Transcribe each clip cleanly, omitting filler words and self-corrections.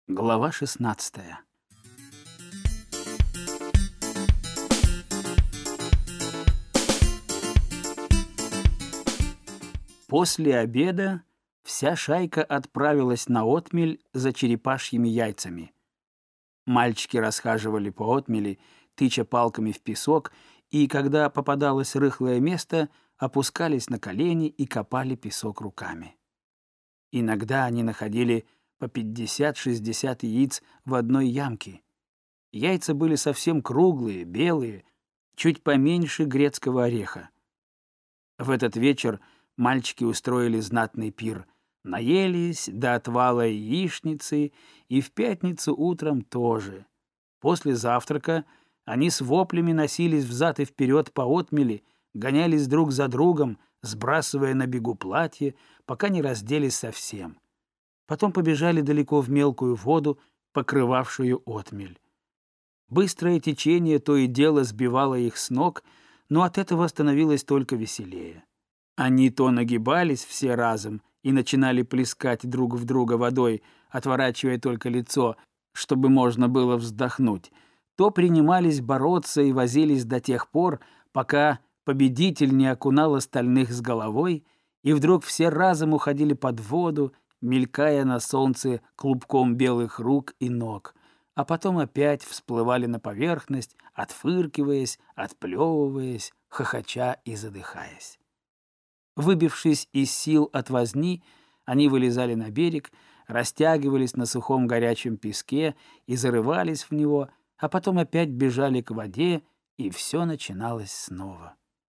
Глава 16. После обеда вся шайка отправилась на отмель за черепашьими яйцами. Мальчики расхаживали по отмели, тыча палками в песок, и, когда попадалось рыхлое место, опускались на колени и копали песок руками. Иногда они находили по 50-60 яиц в одной ямке. Яйца были совсем круглые, белые, чуть поменьше грецкого ореха. В этот вечер мальчики устроили знатный пир. Наелись до отвала яичницы, и в пятницу утром тоже. После завтрака они с воплями носились взад и вперед по отмели, гонялись друг за другом, сбрасывая на бегу платье, пока не разделись совсем. Потом побежали далеко в мелкую воду, покрывавшую отмель. Быстрое течение то и дело сбивало их с ног, но от этого становилось только веселее. Они то нагибались все разом и начинали плескать друг в друга водой, отворачивая только лицо, чтобы можно было вздохнуть, то принимались бороться и возились до тех пор, пока победитель не окунал остальных с головой, и вдруг все разом уходили под воду, мелькая на солнце клубком белых рук и ног, а потом опять всплывали на поверхность, отфыркиваясь, отплевываясь, хохоча и задыхаясь. Выбившись из сил от возни, они вылезали на берег, растягивались на сухом горячем песке и зарывались в него, а потом опять бежали к воде, и все начиналось снова.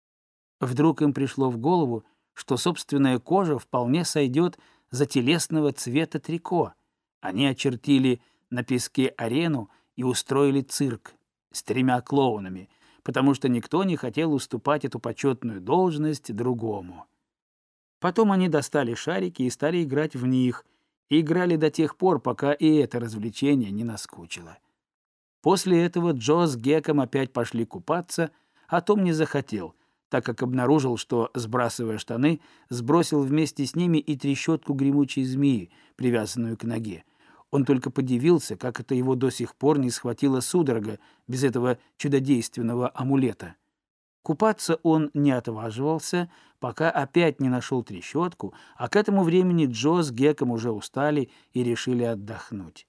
Вдруг им пришло в голову, что собственная кожа вполне сойдет за телесного цвета трико. Они очертили на песке арену и устроили цирк с 3 клоунами, потому что никто не хотел уступать эту почетную должность другому. Потом они достали шарики и стали играть в них, и играли до тех пор, пока и это развлечение не наскучило. После этого Джо с Геком опять пошли купаться, а Том не захотел, так как обнаружил, что, сбрасывая штаны, сбросил вместе с ними и трещотку гремучей змеи, привязанную к ноге. Он только подивился, как это его до сих пор не схватила судорога без этого чудодейственного амулета. Купаться он не отваживался, пока опять не нашел трещотку, а к этому времени Джо с Геком уже устали и решили отдохнуть.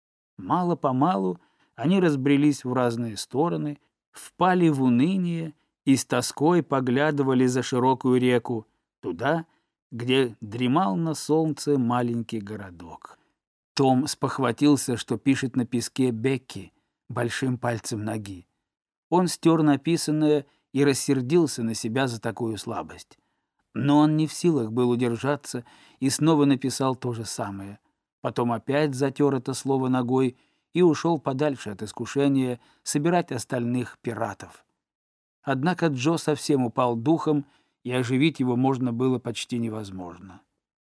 Мало-помалу они разбрелись в разные стороны, впали в уныние и с тоской поглядывали за широкую реку, туда, где дремал на солнце маленький городок. Том спохватился, что пишет на песке «Бекки» большим пальцем ноги. Он стер написанное и рассердился на себя за такую слабость. Но он не в силах был удержаться и снова написал то же самое. Потом опять затер это слово ногой и ушел подальше от искушения собирать остальных пиратов. Однако Джо совсем упал духом, и оживить его можно было почти невозможно.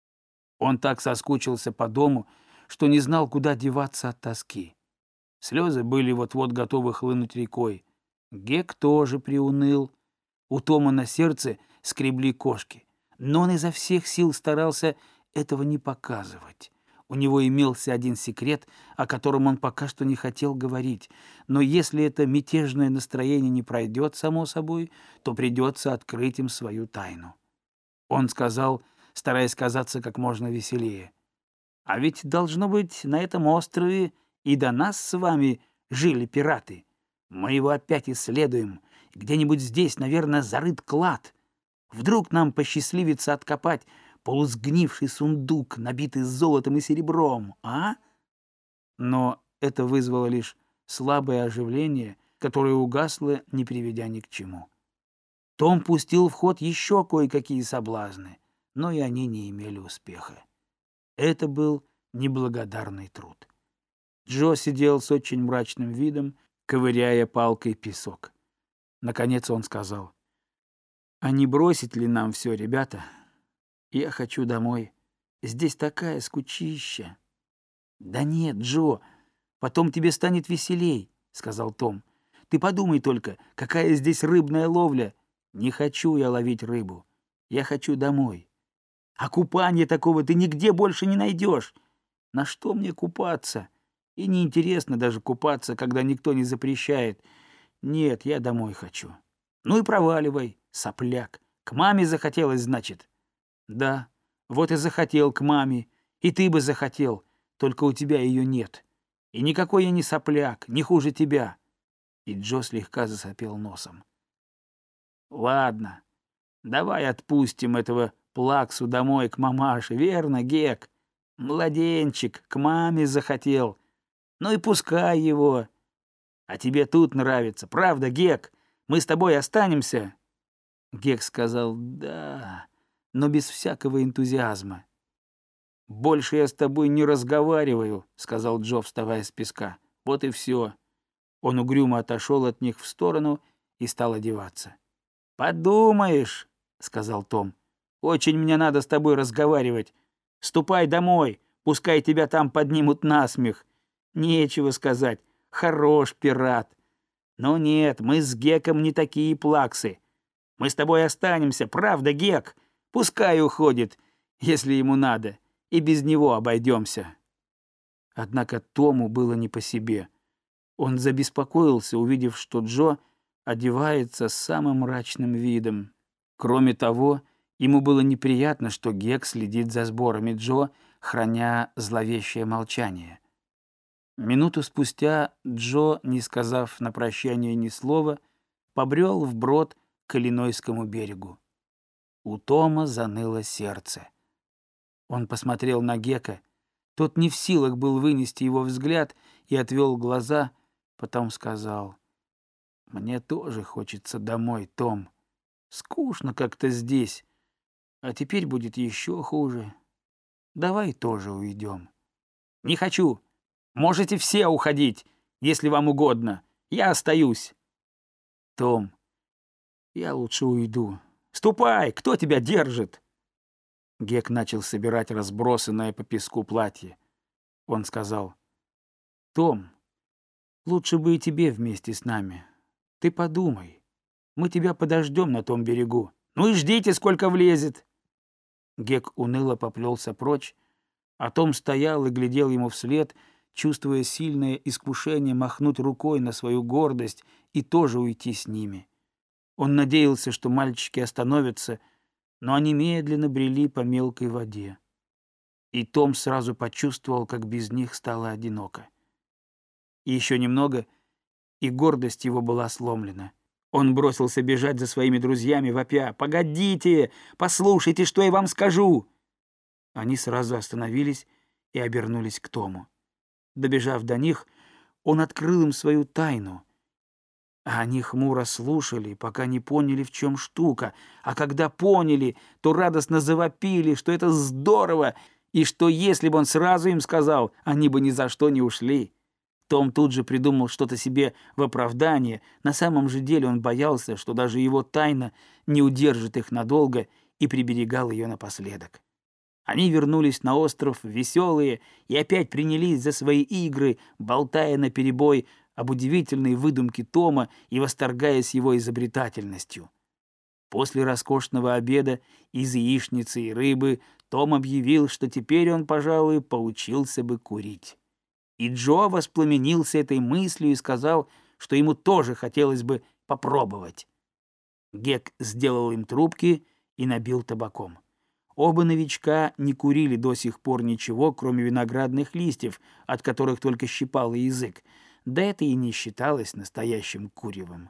Он так соскучился по дому, что не знал, куда деваться от тоски. Слезы были вот-вот готовы хлынуть рекой. Гек тоже приуныл. У Тома на сердце скребли кошки, но он изо всех сил старался этого не показывать. У него имелся один секрет, о котором он пока что не хотел говорить, но если это мятежное настроение не пройдет само собой, то придется открыть им свою тайну. Он сказал, стараясь казаться как можно веселее: «А ведь, должно быть, на этом острове и до нас с вами жили пираты. Мы его опять исследуем. Где-нибудь здесь, наверное, зарыт клад. Вдруг нам посчастливится откопать полусгнивший сундук, набитый золотом и серебром, а?» Но это вызвало лишь слабое оживление, которое угасло, не приведя ни к чему. Том пустил в ход еще кое-какие соблазны, но и они не имели успеха. Это был неблагодарный труд. Джо сидел с очень мрачным видом, ковыряя палкой песок. Наконец он сказал: «А не бросить ли нам все, ребята? Я хочу домой. Здесь такая скучища». «Да нет, Джо, потом тебе станет веселей», — сказал Том. «Ты подумай только, какая здесь рыбная ловля. Не хочу я ловить рыбу. Я хочу домой. А купания такого ты нигде больше не найдешь. На что мне купаться? И неинтересно даже купаться, когда никто не запрещает. Нет, я домой хочу. Ну и проваливай, сопляк. К маме захотелось, значит? Да, вот и захотел к маме. И ты бы захотел, только у тебя ее нет. И никакой я не сопляк, не хуже тебя. И Джо слегка засопел носом. Ладно, давай отпустим этого плаксу домой к мамаше, верно, Гек? Младенчик, к маме захотел. Ну и пускай его. А тебе тут нравится, правда, Гек? Мы с тобой останемся?» Гек сказал «да», но без всякого энтузиазма. «Больше я с тобой не разговариваю», — сказал Джо, вставая с песка. «Вот и все». Он угрюмо отошел от них в сторону и стал одеваться. «Подумаешь», — сказал Том, — «очень мне надо с тобой разговаривать. Ступай домой, пускай тебя там поднимут на смех. Нечего сказать, хорош пират. Но нет, мы с Геком не такие плаксы. Мы с тобой останемся, правда, Гек? Пускай уходит, если ему надо, и без него обойдемся». Однако Тому было не по себе. Он забеспокоился, увидев, что Джо одевается с самым мрачным видом. Кроме того, ему было неприятно, что Гек следит за сборами Джо, храня зловещее молчание. Минуту спустя Джо, не сказав на прощание ни слова, побрел вброд к Иллинойскому берегу. У Тома заныло сердце. Он посмотрел на Гека. Тот не в силах был вынести его взгляд и отвел глаза, потом сказал: «Мне тоже хочется домой, Том. Скучно как-то здесь, а теперь будет еще хуже. Давай тоже уйдем». «Не хочу. Можете все уходить, если вам угодно. Я остаюсь». «Том, я лучше уйду». «Ступай, кто тебя держит?» Гек начал собирать разбросанное по песку платье. Он сказал: «Том, лучше бы и тебе вместе с нами. Ты подумай. Мы тебя подождем на том берегу. Ну и ждите, сколько влезет». Гек уныло поплелся прочь, а Том стоял и глядел ему вслед, чувствуя сильное искушение махнуть рукой на свою гордость и тоже уйти с ними. Он надеялся, что мальчики остановятся, но они медленно брели по мелкой воде. И Том сразу почувствовал, как без них стало одиноко. И еще немного, и гордость его была сломлена. Он бросился бежать за своими друзьями, вопя: «Погодите! Послушайте, что я вам скажу!» Они сразу остановились и обернулись к Тому. Добежав до них, он открыл им свою тайну. А они хмуро слушали, пока не поняли, в чем штука. А когда поняли, то радостно завопили, что это здорово, и что если бы он сразу им сказал, они бы ни за что не ушли. Том тут же придумал что-то себе в оправдание. На самом же деле он боялся, что даже его тайна не удержит их надолго, и приберегал ее напоследок. Они вернулись на остров веселые и опять принялись за свои игры, болтая наперебой об удивительной выдумке Тома и восторгаясь его изобретательностью. После роскошного обеда из яичницы и рыбы Том объявил, что теперь он, пожалуй, поучился бы курить. И Джо воспламенился этой мыслью и сказал, что ему тоже хотелось бы попробовать. Гек сделал им трубки и набил табаком. Оба новичка не курили до сих пор ничего, кроме виноградных листьев, от которых только щипало язык, да это и не считалось настоящим куревом.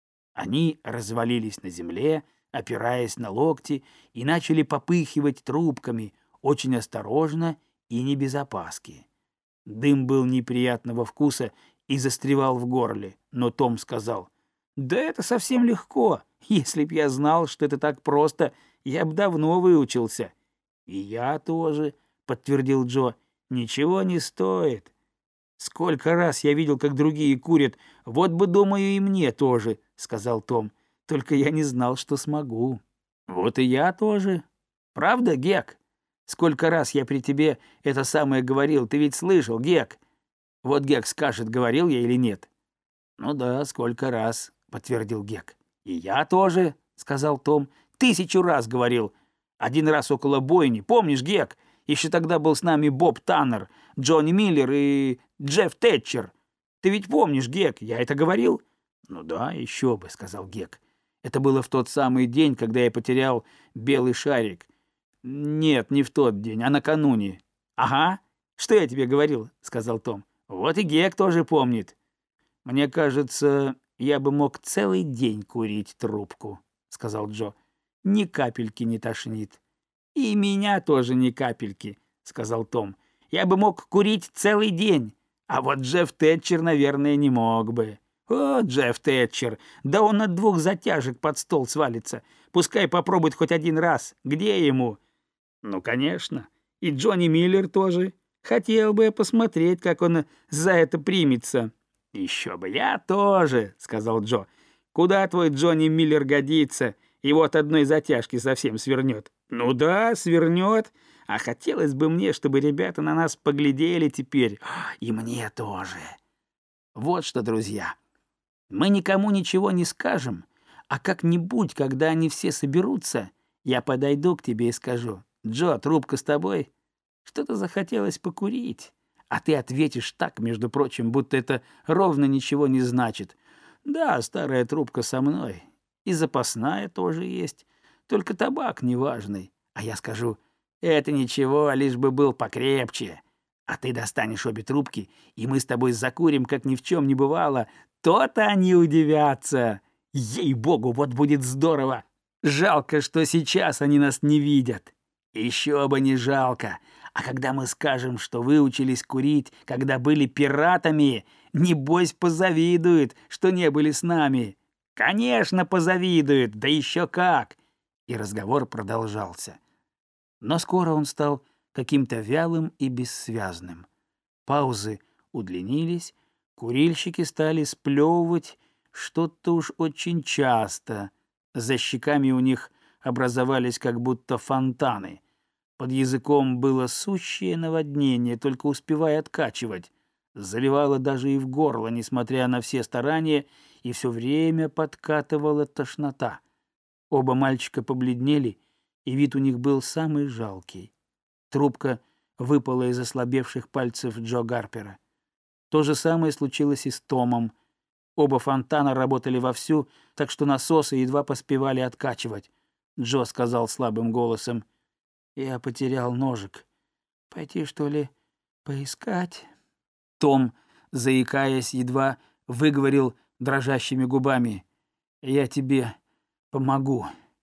Они развалились на земле, опираясь на локти, и начали попыхивать трубками, очень осторожно и не без опаски. Дым был неприятного вкуса и застревал в горле, но Том сказал: «Да это совсем легко. Если б я знал, что это так просто, я б давно выучился». «И я тоже», — подтвердил Джо, — «ничего не стоит. Сколько раз я видел, как другие курят, вот бы, думаю, и мне тоже», — сказал Том. «Только я не знал, что смогу». «Вот и я тоже. Правда, Гек? Сколько раз я при тебе это самое говорил, ты ведь слышал, Гек? Вот Гек скажет, говорил я или нет». «Ну да, сколько раз», — подтвердил Гек. «И я тоже», — сказал Том. «1000 раз говорил. Один раз около бойни. Помнишь, Гек? Еще тогда был с нами Боб Таннер, Джонни Миллер и Джефф Тэтчер. Ты ведь помнишь, Гек, я это говорил?» «Ну да, еще бы», — сказал Гек. «Это было в тот самый день, когда я потерял белый шарик. Нет, не в тот день, а накануне». «Ага, что я тебе говорил?» — сказал Том. «Вот и Гек тоже помнит». «Мне кажется, я бы мог целый день курить трубку», — сказал Джо. «Ни капельки не тошнит». «И меня тоже ни капельки», — сказал Том. «Я бы мог курить целый день, а вот Джефф Тэтчер, наверное, не мог бы». «О, Джефф Тэтчер, да он от 2 затяжек под стол свалится. Пускай попробует хоть один раз. Где ему?» «Ну, конечно. И Джонни Миллер тоже. Хотел бы я посмотреть, как он за это примется». «Еще бы, я тоже», — сказал Джо. «Куда твой Джонни Миллер годится? Его от одной затяжки совсем свернет». «Ну да, свернет. А хотелось бы мне, чтобы ребята на нас поглядели теперь. И мне тоже». Вот что, друзья, мы никому ничего не скажем, а как-нибудь, когда они все соберутся, я подойду к тебе и скажу: «Джо, трубка с тобой? Что-то захотелось покурить». А ты ответишь так, между прочим, будто это ровно ничего не значит. «Да, старая трубка со мной. И запасная тоже есть. Только табак неважный». А я скажу: «Это ничего, лишь бы был покрепче». А ты достанешь обе трубки, и мы с тобой закурим, как ни в чем не бывало. То-то они удивятся. Ей-богу, вот будет здорово. Жалко, что сейчас они нас не видят. Еще бы не жалко. А когда мы скажем, что выучились курить, когда были пиратами, небось позавидуют, что не были с нами. Конечно, позавидуют, да еще как. И разговор продолжался. Но скоро он стал каким-то вялым и бессвязным. Паузы удлинились, курильщики стали сплевывать что-то уж очень часто. За щеками у них образовались как будто фонтаны. Под языком было сущее наводнение, только успевая откачивать. Заливало даже и в горло, несмотря на все старания, и все время подкатывала тошнота. Оба мальчика побледнели, и вид у них был самый жалкий. Трубка выпала из ослабевших пальцев Джо Гарпера. То же самое случилось и с Томом. Оба фонтана работали вовсю, так что насосы едва поспевали откачивать. Джо сказал слабым голосом: «Я потерял ножик. Пойти, что ли, поискать?» Том, заикаясь, едва выговорил дрожащими губами: «Я тебе помогу.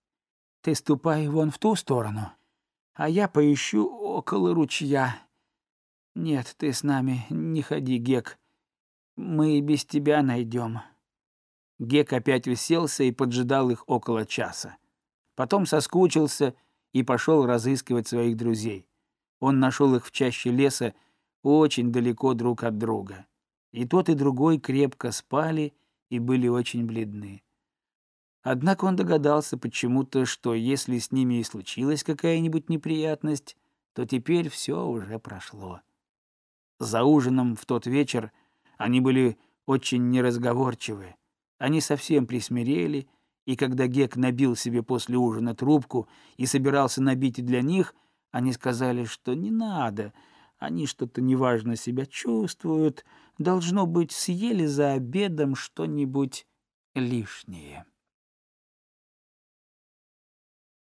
Ты ступай вон в ту сторону, а я поищу около ручья. Нет, ты с нами не ходи, Гек. Мы и без тебя найдем». Гек опять уселся и поджидал их около часа. Потом соскучился и пошел разыскивать своих друзей. Он нашел их в чаще леса очень далеко друг от друга. И тот, и другой крепко спали и были очень бледны. Однако он догадался почему-то, что если с ними и случилась какая-нибудь неприятность, то теперь все уже прошло. За ужином в тот вечер они были очень неразговорчивы. Они совсем присмирели, и когда Гек набил себе после ужина трубку и собирался набить и для них, они сказали, что не надо, они что-то неважно себя чувствуют, должно быть, съели за обедом что-нибудь лишнее.